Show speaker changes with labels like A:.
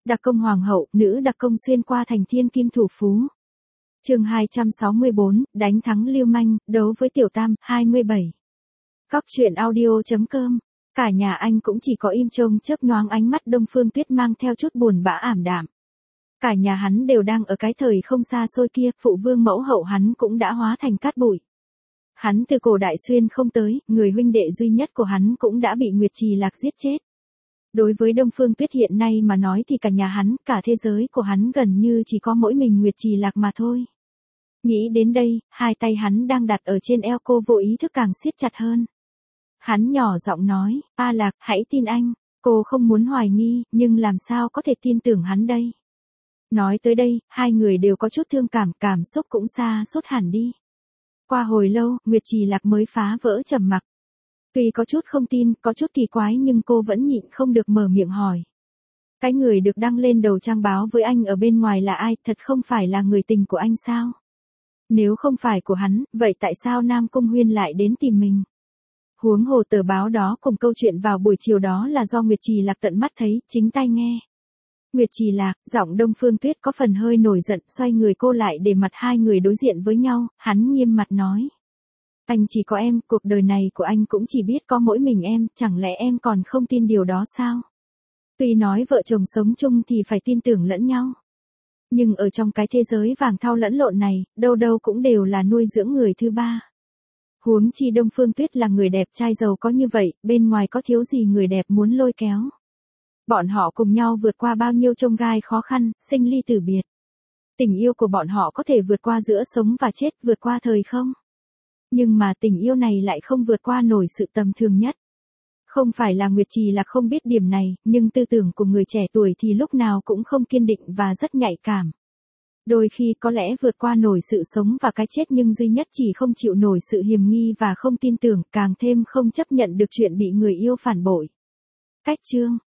A: Đặc công hoàng hậu, nữ đặc công xuyên qua thành thiên kim thủ phú. Chương 264, đánh thắng Lưu Manh, đấu với Tiểu Tam, 27. Góc truyện audio.com. Cả nhà anh cũng chỉ có im trông chớp nhoáng ánh mắt Đông Phương Tuyết mang theo chút buồn bã ảm đạm. Cả nhà hắn đều đang ở cái thời không xa xôi kia, phụ vương mẫu hậu hắn cũng đã hóa thành cát bụi. Hắn từ cổ đại xuyên không tới, người huynh đệ duy nhất của hắn cũng đã bị Nguyệt Trì Lạc giết chết. Đối với Đông Phương Tuyết hiện nay mà nói thì cả nhà hắn, cả thế giới của hắn gần như chỉ có mỗi mình Nguyệt Trì Lạc mà thôi. Nghĩ đến đây, hai tay hắn đang đặt ở trên eo cô vô ý thức càng siết chặt hơn. Hắn nhỏ giọng nói, A Lạc, hãy tin anh. Cô không muốn hoài nghi, nhưng làm sao có thể tin tưởng hắn đây. Nói tới đây, hai người đều có chút thương cảm, cảm xúc cũng xa sút hẳn đi. Qua hồi lâu, Nguyệt Trì Lạc mới phá vỡ trầm mặc. Tuy có chút không tin, có chút kỳ quái nhưng cô vẫn nhịn không được mở miệng hỏi. Cái người được đăng lên đầu trang báo với anh ở bên ngoài là ai, thật không phải là người tình của anh sao? Nếu không phải của hắn, vậy tại sao Nam Cung Huyên lại đến tìm mình? Huống hồ tờ báo đó cùng câu chuyện vào buổi chiều đó là do Nguyệt Trì Lạc tận mắt thấy, chính tai nghe. Nguyệt Trì Lạc, giọng Đông Phương Tuyết có phần hơi nổi giận, xoay người cô lại để mặt hai người đối diện với nhau, hắn nghiêm mặt nói. Anh chỉ có em, cuộc đời này của anh cũng chỉ biết có mỗi mình em, chẳng lẽ em còn không tin điều đó sao? Tuy nói vợ chồng sống chung thì phải tin tưởng lẫn nhau. Nhưng ở trong cái thế giới vàng thau lẫn lộn này, đâu đâu cũng đều là nuôi dưỡng người thứ ba. Huống chi Đông Phương Tuyết là người đẹp trai giàu có như vậy, bên ngoài có thiếu gì người đẹp muốn lôi kéo. Bọn họ cùng nhau vượt qua bao nhiêu chông gai khó khăn, sinh ly tử biệt. Tình yêu của bọn họ có thể vượt qua giữa sống và chết, vượt qua thời không? Nhưng mà tình yêu này lại không vượt qua nổi sự tầm thường nhất. Không phải là Nguyệt Trì Lạc không biết điểm này, nhưng tư tưởng của người trẻ tuổi thì lúc nào cũng không kiên định và rất nhạy cảm. Đôi khi có lẽ vượt qua nổi sự sống và cái chết nhưng duy nhất chỉ không chịu nổi sự hiềm nghi và không tin tưởng, càng thêm không chấp nhận được chuyện bị người yêu phản bội. Cách chương